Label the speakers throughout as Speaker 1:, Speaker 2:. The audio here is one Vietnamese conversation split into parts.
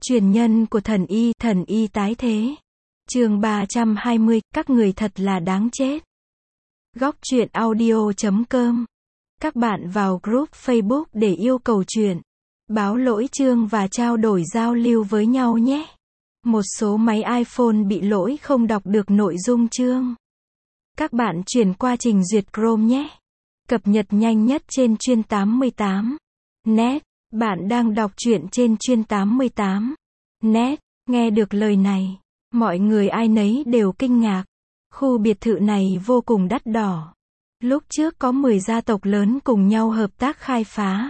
Speaker 1: Truyền nhân của thần y tái thế. Chương 320, các người thật là đáng chết. Góc truyện audio.com. Các bạn vào group Facebook để yêu cầu truyện, báo lỗi chương và trao đổi giao lưu với nhau nhé. Một số máy iPhone bị lỗi không đọc được nội dung chương. Các bạn chuyển qua trình duyệt Chrome nhé. Cập nhật nhanh nhất trên chuyên 88 net. Bạn đang đọc truyện trên chuyên 88 net. Nghe được lời này, mọi người ai nấy đều kinh ngạc. Khu biệt thự này vô cùng đắt đỏ. Lúc trước có 10 gia tộc lớn cùng nhau hợp tác khai phá.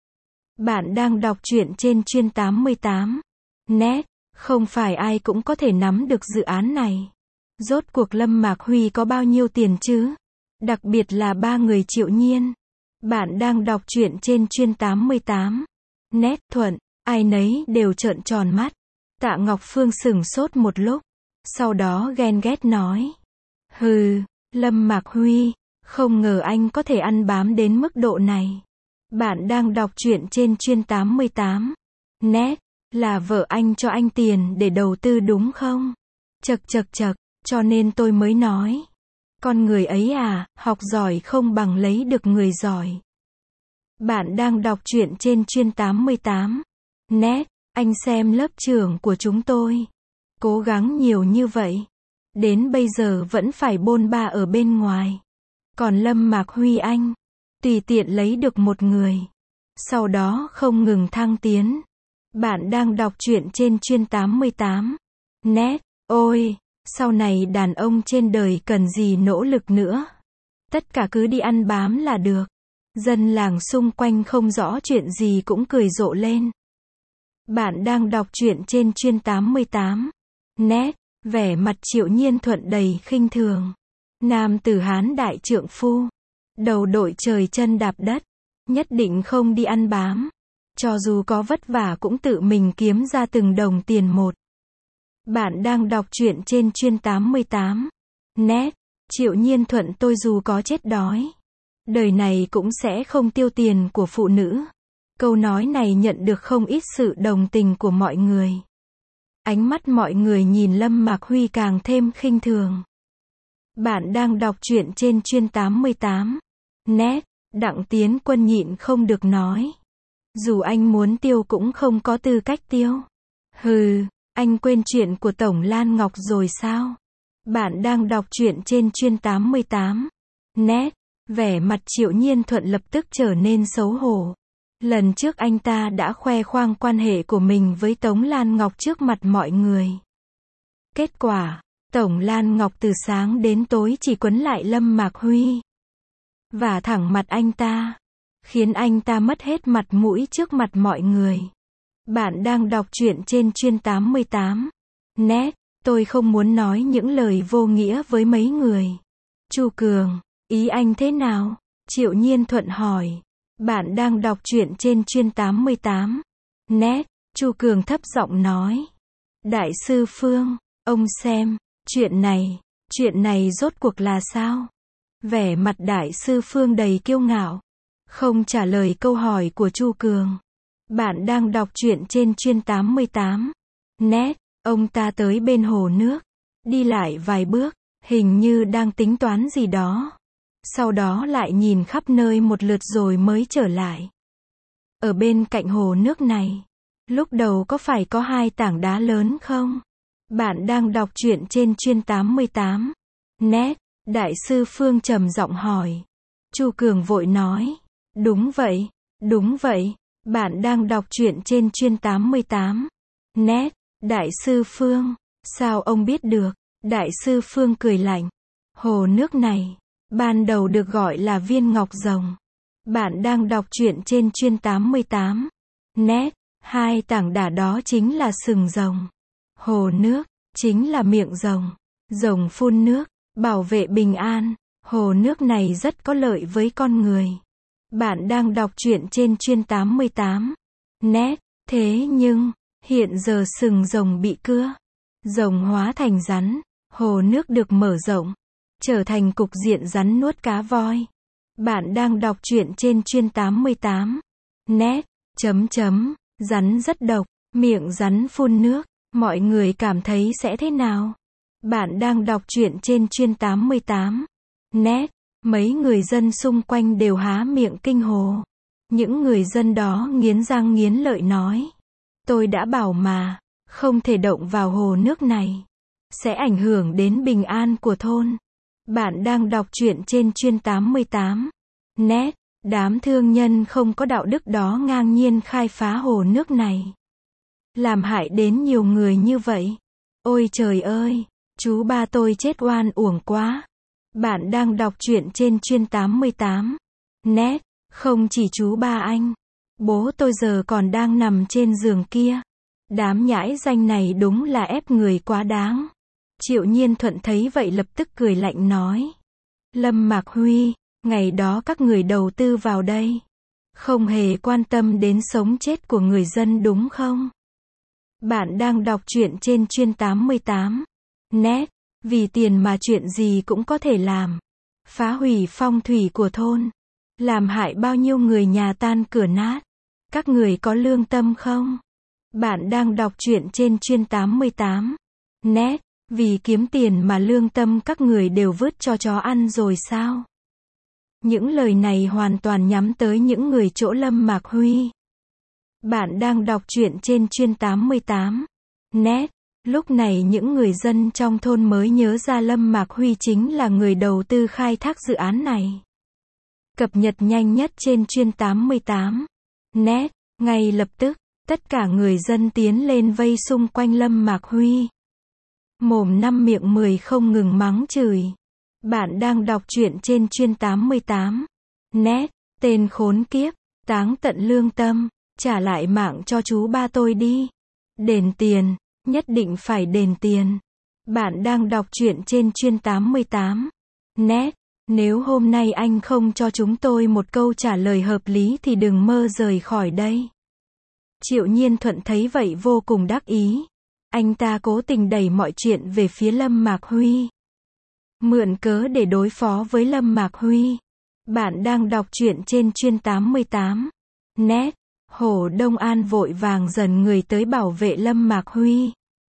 Speaker 1: Bạn đang đọc truyện trên chuyên 88 net. Không phải ai cũng có thể nắm được dự án này. Rốt cuộc Lâm Mạc Huy có bao nhiêu tiền chứ? Đặc biệt là ba người Triệu Nhiên. Bạn đang đọc truyện trên chuyên 88 net. Thuận, ai nấy đều trợn tròn mắt. Tạ Ngọc Phương sửng sốt một lúc, sau đó ghen ghét nói: hừ, Lâm Mạc Huy, không ngờ anh có thể ăn bám đến mức độ này. Bạn đang đọc truyện trên chuyên 88 net. Là vợ anh cho anh tiền để đầu tư đúng không? Chậc, cho nên tôi mới nói. Con người ấy à, học giỏi không bằng lấy được người giỏi. Bạn đang đọc truyện trên chuyên 88 net. Anh xem lớp trưởng của chúng tôi. Cố gắng nhiều như vậy. Đến bây giờ vẫn phải bôn ba ở bên ngoài. Còn Lâm Mạc Huy anh, tùy tiện lấy được một người. Sau đó không ngừng thăng tiến. Bạn đang đọc truyện trên chuyên 88 net. Ôi, sau này đàn ông trên đời cần gì nỗ lực nữa. Tất cả cứ đi ăn bám là được. Dân làng xung quanh không rõ chuyện gì cũng cười rộ lên. Bạn đang đọc truyện trên chuyên 88 net. Vẻ mặt Triệu Nhiên Thuận đầy khinh thường. Nam tử Hán đại trượng phu, đầu đội trời chân đạp đất, nhất định không đi ăn bám. Cho dù có vất vả cũng tự mình kiếm ra từng đồng tiền một. Bạn đang đọc truyện trên chuyên 88 net. Triệu Nhiên Thuận tôi dù có chết đói, đời này cũng sẽ không tiêu tiền của phụ nữ. Câu nói này nhận được không ít sự đồng tình của mọi người. Ánh mắt mọi người nhìn Lâm Mạc Huy càng thêm khinh thường. Bạn đang đọc truyện trên chuyên 88 net. Đặng Tiến Quân nhịn không được nói. Dù anh muốn tiêu cũng không có tư cách tiêu. Hừ, anh quên chuyện của Tổng Lan Ngọc rồi sao? Bạn đang đọc truyện trên chuyên 88 net. Vẻ mặt Triệu Nhiên Thuận lập tức trở nên xấu hổ. Lần trước anh ta đã khoe khoang quan hệ của mình với Tống Lan Ngọc trước mặt mọi người. Kết quả, Tổng Lan Ngọc từ sáng đến tối chỉ quấn lại Lâm Mạc Huy. Và thẳng mặt anh ta, khiến anh ta mất hết mặt mũi trước mặt mọi người. Bạn đang đọc truyện trên chuyên 88 net. Tôi không muốn nói những lời vô nghĩa với mấy người. Chu Cường, ý anh thế nào? Triệu Nhiên Thuận hỏi. Bạn đang đọc truyện trên chuyên 88 net. Chu Cường thấp giọng nói. Đại sư Phương, ông xem, chuyện này rốt cuộc là sao? Vẻ mặt Đại sư Phương đầy kiêu ngạo, không trả lời câu hỏi của Chu Cường. Bạn đang đọc truyện trên chuyên 88 net. Ông ta tới bên hồ nước, đi lại vài bước, hình như đang tính toán gì đó. Sau đó lại nhìn khắp nơi một lượt rồi mới trở lại. Ở bên cạnh hồ nước này, lúc đầu có phải có hai tảng đá lớn không? Bạn đang đọc truyện trên chuyên 88 net. Đại sư Phương trầm giọng hỏi. Chu Cường vội nói. Đúng vậy. Bạn đang đọc truyện trên chuyên 88 net. Đại sư Phương, sao ông biết được? Đại sư Phương cười lạnh. Hồ nước này, ban đầu được gọi là viên ngọc rồng. Bạn đang đọc truyện trên chuyên 88 net. Hai tảng đá đó chính là sừng rồng. Hồ nước, chính là miệng rồng. Rồng phun nước, bảo vệ bình an. Hồ nước này rất có lợi với con người. Bạn đang đọc truyện trên chuyên 88 net. Thế nhưng, hiện giờ sừng rồng bị cưa. Rồng hóa thành rắn. Hồ nước được mở rộng, trở thành cục diện rắn nuốt cá voi. Bạn đang đọc truyện trên chuyên 88 net. Rắn rất độc. Miệng rắn phun nước, mọi người cảm thấy sẽ thế nào? Bạn đang đọc truyện trên Chuyên 88 net, mấy người dân xung quanh đều há miệng kinh hồ. Những người dân đó nghiến răng nghiến lợi nói. Tôi đã bảo mà, không thể động vào hồ nước này. Sẽ ảnh hưởng đến bình an của thôn. Bạn đang đọc truyện trên Chuyên 88 net, đám thương nhân không có đạo đức đó ngang nhiên khai phá hồ nước này. Làm hại đến nhiều người như vậy. Ôi trời ơi, chú ba tôi chết oan uổng quá. Bạn đang đọc truyện trên Chuyên 88 net, không chỉ chú ba anh. Bố tôi giờ còn đang nằm trên giường kia. Đám nhãi danh này đúng là ép người quá đáng. Triệu Nhiên Thuận thấy vậy lập tức cười lạnh nói. Lâm Mạc Huy, ngày đó các người đầu tư vào đây. Không hề quan tâm đến sống chết của người dân đúng không? Bạn đang đọc truyện trên Chuyên 88 net, vì tiền mà chuyện gì cũng có thể làm. Phá hủy phong thủy của thôn. Làm hại bao nhiêu người nhà tan cửa nát. Các người có lương tâm không? Bạn đang đọc truyện trên Chuyên 88 net, vì kiếm tiền mà lương tâm các người đều vứt cho chó ăn rồi sao? Những lời này hoàn toàn nhắm tới những người chỗ Lâm Mạc Huy. Bạn đang đọc truyện trên Chuyên 88 net. Lúc này những người dân trong thôn mới nhớ ra Lâm Mạc Huy chính là người đầu tư khai thác dự án này. Cập nhật nhanh nhất trên Chuyên 88 net, ngay lập tức, tất cả người dân tiến lên vây xung quanh Lâm Mạc Huy. Mồm năm miệng 10 không ngừng mắng chửi. Bạn đang đọc truyện trên Chuyên 88 net, tên khốn kiếp, táng tận lương tâm, trả lại mạng cho chú ba tôi đi. Đền tiền, nhất định phải đền tiền. Bạn đang đọc truyện trên Chuyên 88 net, nếu hôm nay anh không cho chúng tôi một câu trả lời hợp lý thì đừng mơ rời khỏi đây. Triệu Nhiên Thuận thấy vậy vô cùng đắc ý. Anh ta cố tình đẩy mọi chuyện về phía Lâm Mạc Huy. Mượn cớ để đối phó với Lâm Mạc Huy. Bạn đang đọc truyện trên Chuyên 88 net, Hồ Đông An vội vàng dần người tới bảo vệ Lâm Mạc Huy.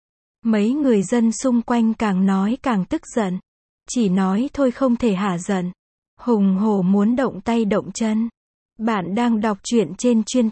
Speaker 1: Mấy người dân xung quanh càng nói càng tức giận. Chỉ nói thôi không thể hả giận. Hùng hổ muốn động tay động chân. Bạn đang đọc truyện trên Chuyên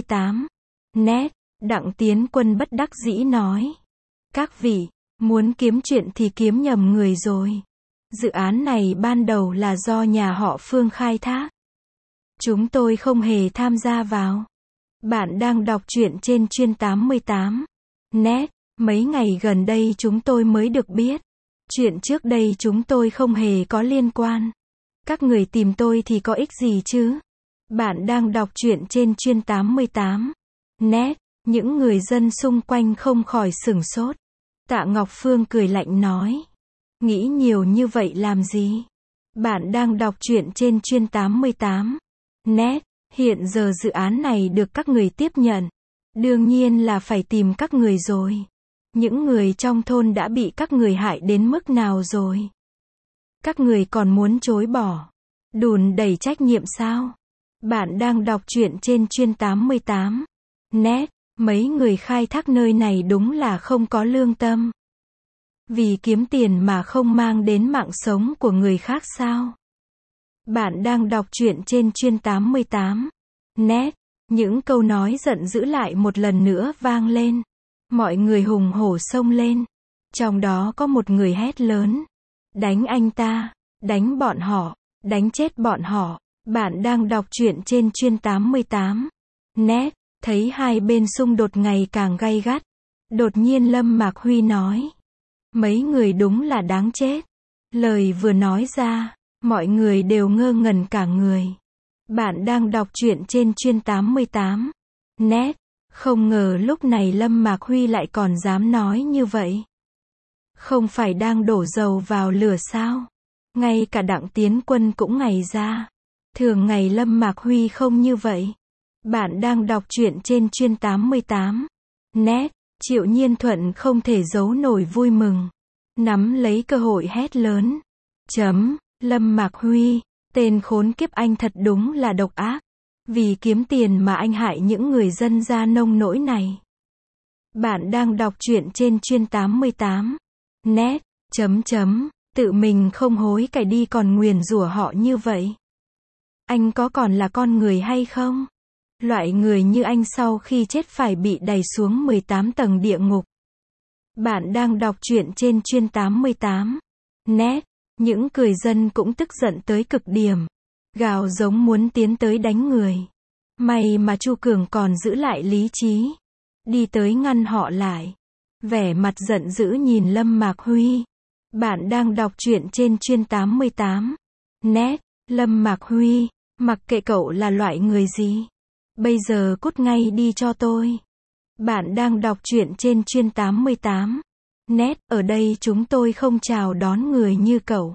Speaker 1: 88 net, Đặng Tiến Quân bất đắc dĩ nói. Các vị, muốn kiếm chuyện thì kiếm nhầm người rồi. Dự án này ban đầu là do nhà họ Phương khai thác. Chúng tôi không hề tham gia vào. Bạn đang đọc truyện trên Chuyên 88 net, mấy ngày gần đây chúng tôi mới được biết. Chuyện trước đây chúng tôi không hề có liên quan. Các người tìm tôi thì có ích gì chứ? Bạn đang đọc truyện trên Chuyên 88 net, những người dân xung quanh không khỏi sửng sốt. Tạ Ngọc Phương cười lạnh nói. Nghĩ nhiều như vậy làm gì? Bạn đang đọc truyện trên Chuyên 88 net, hiện giờ dự án này được các người tiếp nhận. Đương nhiên là phải tìm các người rồi. Những người trong thôn đã bị các người hại đến mức nào rồi? Các người còn muốn chối bỏ, đùn đẩy trách nhiệm sao? Bạn đang đọc truyện trên Chuyên 88 net, mấy người khai thác nơi này đúng là không có lương tâm. Vì kiếm tiền mà không mang đến mạng sống của người khác sao? Bạn đang đọc truyện trên Chuyên 88 net, những câu nói giận dữ lại một lần nữa vang lên. Mọi người hùng hổ xông lên. Trong đó có một người hét lớn. Đánh anh ta, đánh bọn họ, đánh chết bọn họ. Bạn đang đọc truyện trên Chuyên 88 net, thấy hai bên xung đột ngày càng gay gắt. Đột nhiên Lâm Mạc Huy nói. Mấy người đúng là đáng chết. Lời vừa nói ra, mọi người đều ngơ ngẩn cả người. Bạn đang đọc truyện trên Chuyên 88 net, không ngờ lúc này Lâm Mạc Huy lại còn dám nói như vậy. Không phải đang đổ dầu vào lửa sao? Ngay cả Đặng Tiến Quân cũng ngày ra. Thường ngày Lâm Mạc Huy không như vậy. Bạn đang đọc truyện trên Chuyên 88 net, Triệu Nhiên Thuận không thể giấu nổi vui mừng. Nắm lấy cơ hội hét lớn. Lâm Mạc Huy, tên khốn kiếp anh thật đúng là độc ác. Vì kiếm tiền mà anh hại những người dân ra nông nỗi này. Bạn đang đọc truyện trên chuyên 88. Net. Tự mình không hối cải đi còn nguyền rủa họ như vậy. Anh có còn là con người hay không? Loại người như anh sau khi chết phải bị đày xuống 18 tầng địa ngục. Bạn đang đọc truyện trên chuyên 88. Net. Những cười dân cũng tức giận tới cực điểm. Gào giống muốn tiến tới đánh người. May mà Chu Cường còn giữ lại lý trí. Đi tới ngăn họ lại. Vẻ mặt giận dữ nhìn Lâm Mạc Huy. Bạn đang đọc truyện trên chuyên 88. Net. Lâm Mạc Huy. Mặc kệ cậu là loại người gì. Bây giờ cút ngay đi cho tôi. Bạn đang đọc truyện trên chuyên 88. Net. Ở đây chúng tôi không chào đón người như cậu.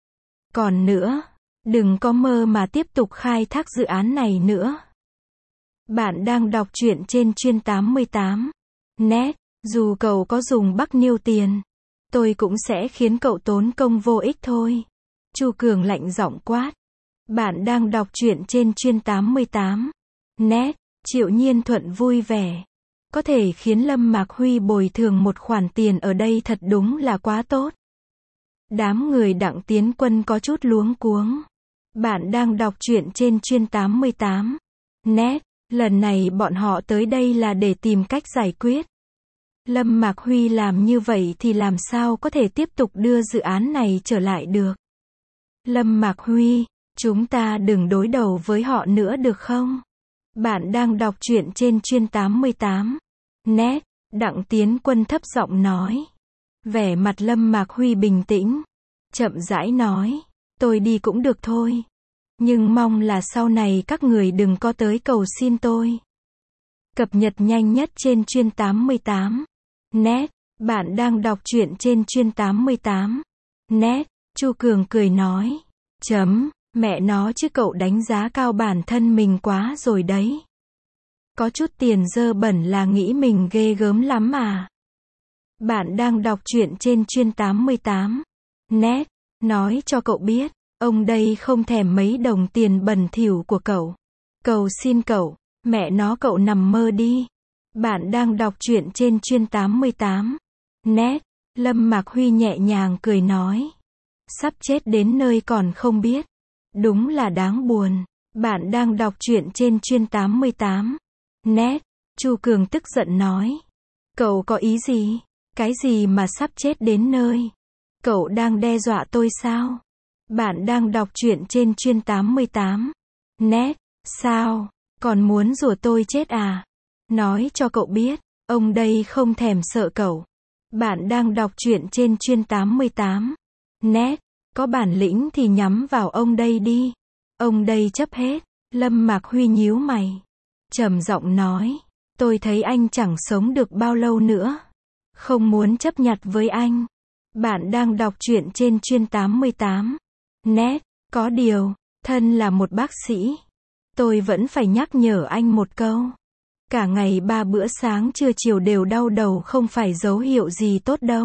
Speaker 1: Còn nữa, đừng có mơ mà tiếp tục khai thác dự án này nữa. Bạn đang đọc truyện trên chuyên 88. Net. Dù cậu có dùng Bắc Niêu tiền, tôi cũng sẽ khiến cậu tốn công vô ích thôi. Chu Cường lạnh giọng quát. Bạn đang đọc truyện trên chuyên 88. Net. Triệu Nhiên Thuận vui vẻ. Có thể khiến Lâm Mạc Huy bồi thường một khoản tiền ở đây thật đúng là quá tốt. Đám người Đặng Tiến Quân có chút luống cuống. Bạn đang đọc truyện trên chuyên 88. Net. Lần này bọn họ tới đây là để tìm cách giải quyết. Lâm Mạc Huy làm như vậy thì làm sao có thể tiếp tục đưa dự án này trở lại được. Lâm Mạc Huy, chúng ta đừng đối đầu với họ nữa được không? Bạn đang đọc truyện trên chuyên 88. Net. Đặng Tiến Quân thấp giọng nói. Vẻ mặt Lâm Mạc Huy bình tĩnh. Chậm rãi nói. Tôi đi cũng được thôi. Nhưng mong là sau này các người đừng có tới cầu xin tôi. Cập nhật nhanh nhất trên chuyên 88. Net. Bạn đang đọc truyện trên chuyên 88. Net. Chu Cường cười nói. Mẹ nó chứ cậu đánh giá cao bản thân mình quá rồi đấy. Có chút tiền dơ bẩn là nghĩ mình ghê gớm lắm à. Bạn đang đọc truyện trên chuyên 88. Net. Nói cho cậu biết, ông đây không thèm mấy đồng tiền bẩn thỉu của cậu. Cầu xin cậu, mẹ nó cậu nằm mơ đi. Bạn đang đọc truyện trên chuyên 88. Net. Lâm Mạc Huy nhẹ nhàng cười nói. Sắp chết đến nơi còn không biết. Đúng là đáng buồn. Bạn đang đọc truyện trên chuyên 88. Net. Chu Cường tức giận nói. Cậu có ý gì? Cái gì mà sắp chết đến nơi? Cậu đang đe dọa tôi sao? Bạn đang đọc truyện trên chuyên 88. Net. Sao? Còn muốn rủa tôi chết à? Nói cho cậu biết, ông đây không thèm sợ cậu. Bạn đang đọc truyện trên chuyên 88. Net. Có bản lĩnh thì nhắm vào ông đây đi. Ông đây chấp hết. Lâm Mạc Huy nhíu mày. Trầm giọng nói. Tôi thấy anh chẳng sống được bao lâu nữa. Không muốn chấp nhặt với anh. Bạn đang đọc truyện trên chuyên 88. Net. Có điều, thân là một bác sĩ. Tôi vẫn phải nhắc nhở anh một câu. Cả ngày 3 bữa sáng trưa chiều đều đau đầu không phải dấu hiệu gì tốt đâu.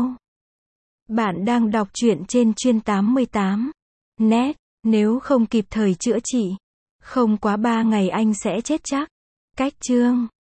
Speaker 1: Bạn đang đọc truyện trên chuyên 88. Net. Nếu không kịp thời chữa trị, không quá 3 ngày anh sẽ chết chắc. Cách chương.